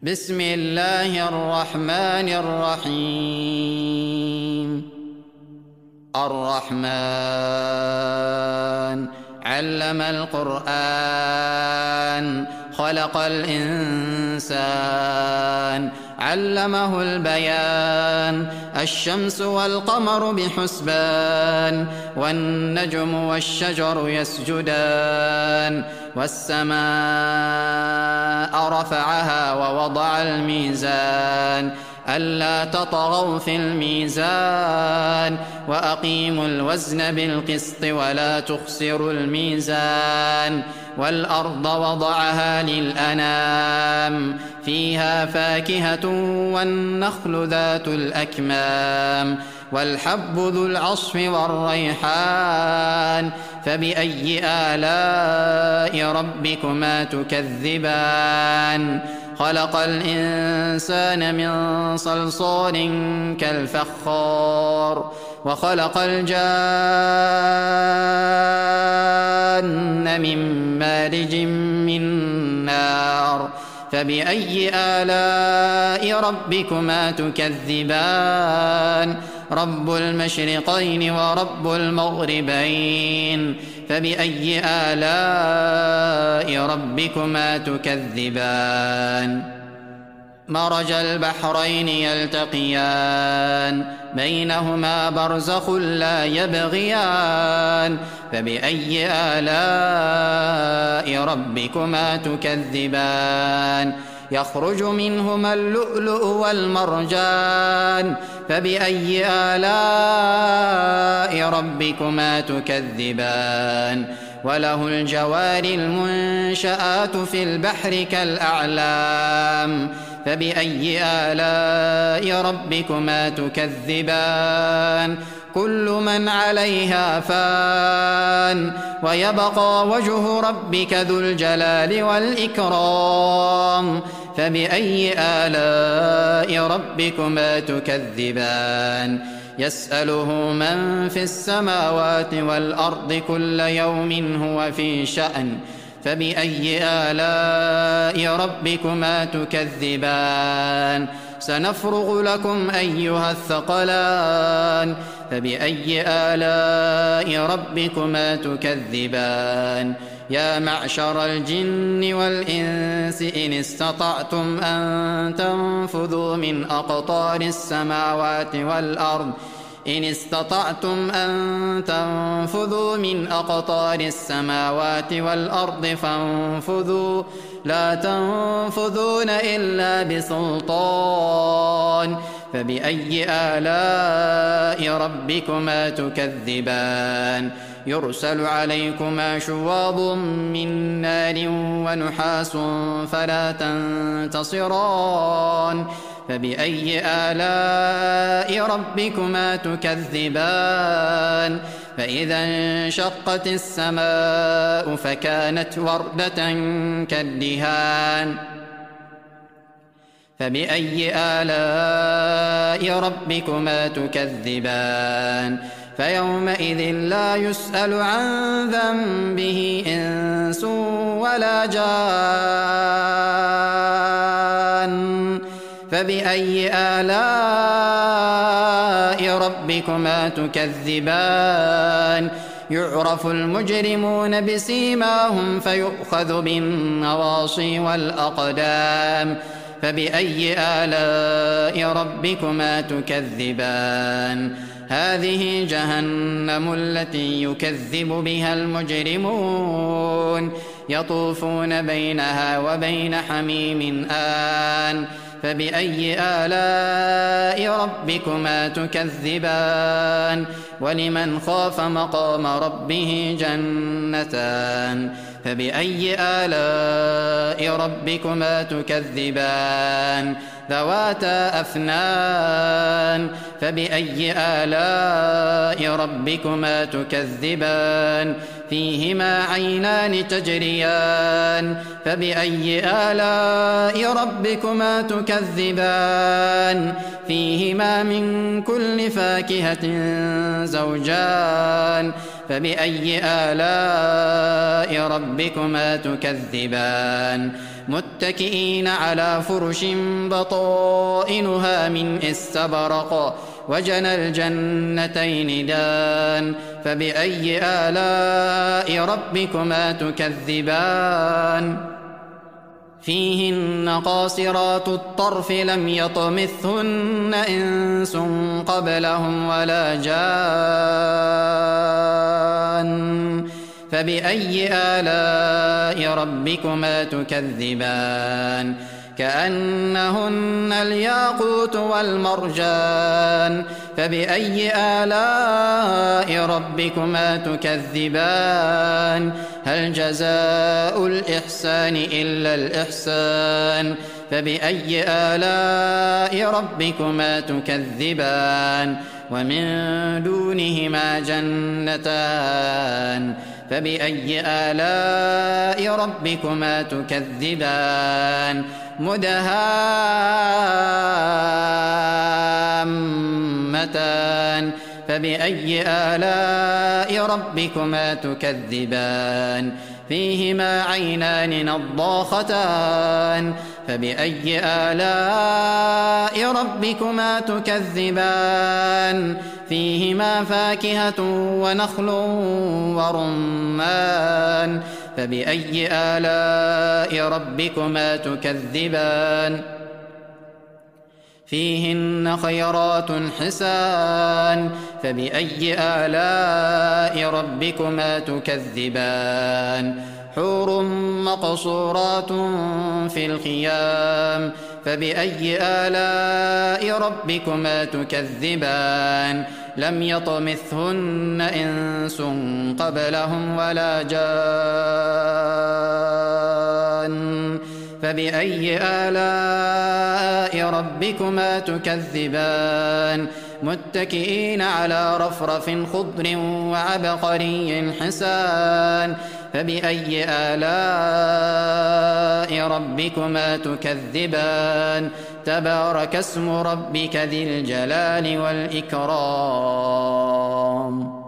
بسم الله الرحمن الرحيم. الرحمن علم القرآن خلق الإنسان علمه البيان. الشمس والقمر بحسبان والنجم والشجر يسجدان والسماء رفعها ووضع الميزان ألا تطغوا في الميزان وأقيموا الوزن بالقسط ولا تخسروا الميزان. والأرض وضعها للأنام فيها فاكهة والنخل ذات الأكمام والحب ذو العصف والريحان. فبأي آلاء ربكما تكذبان؟ خلق الإنسان من صلصال كالفخار وخلق الجان من مارج من نار. فبأي آلاء ربكما تكذبان؟ رب المشرقين ورب المغربين. فبأي آلاء ربكما تكذبان؟ مرج البحرين يلتقيان بينهما برزخ لا يبغيان. فبأي آلاء ربكما تكذبان؟ يخرج منهما اللؤلؤ والمرجان. فبأي آلاء ربكما تكذبان؟ وله الجوار المنشآت في البحر كالأعلام. فبأي آلاء ربكما تكذبان؟ كل من عليها فان ويبقى وجه ربك ذو الجلال والإكرام. فبأي آلاء ربكما تكذبان؟ يسأله من في السماوات والأرض كل يوم هو في شأن. فبأي آلاء ربكما تكذبان؟ سنفرغ لكم أيها الثقلان. فبأي آلاء ربكما تكذبان؟ يا معشر الجن والإنس إن استطعتم أن تنفذوا من أقطار السماوات والأرض إن استطعتم أن تنفذوا من أقطار السماوات والأرض فانفذوا لا تنفذون إلا بسلطان. فبأي آلاء ربكما تكذبان؟ يرسل عليكما شواظ من نار ونحاس فلا تنتصران. فبأي آلاء ربكما تكذبان؟ فإذا انشقت السماء فكانت وردة كالدهان. فبأي آلاء ربكما تكذبان؟ فيومئذ لا يسأل عن ذنبه إنس ولا جان. فبأي آلاء ربكما تكذبان؟ يعرف المجرمون بسيماهم فيؤخذ بالنواصي والأقدام. فبأي آلاء ربكما تكذبان؟ هذه جهنم التي يكذب بها المجرمون يطوفون بينها وبين حميم آن. فبأي آلاء ربكما تكذبان؟ ولمن خاف مقام ربه جنتان. فبأي آلاء ربكما تكذبان؟ ذواتا أفنان. فبأي آلاء ربكما تكذبان؟ فيهما عينان تجريان. فبأي آلاء ربكما تكذبان؟ فيهما من كل فاكهة زوجان. فبأي آلاء ربكما تكذبان؟ متكئين على فرش بطائنها من استبرق وجنى الجنتين دان فبأي آلاء ربكما تكذبان فيهن قاصرات الطرف لم يطمثهن إنس قبلهم ولا جان فبأي آلاء ربكما تكذبان كأنهن الياقوت والمرجان فبأي آلاء ربكما تكذبان هل جزاء الإحسان إلا الإحسان فبأي آلاء ربكما تكذبان ومن دونهما جنتان فبأي آلاء ربكما تكذبان مدهامتان فبأي آلاء ربكما تكذبان فيهما عينان نضاختان فبأي آلاء ربكما تكذبان فيهما فاكهة ونخل ورمان فبأي آلاء ربكما تكذبان فيهن خيرات حسان فبأي آلاء ربكما تكذبان حور مقصورات في الخيام فبأي آلاء ربكما تكذبان لم يطمثهن إنس قبلهم ولا جان فبأي آلاء ربكما تكذبان متكئين على رفرف خضر وعبقري حسان فبأي آلاء ربكما تكذبان تبارك اسم ربك ذي الجلال والإكرام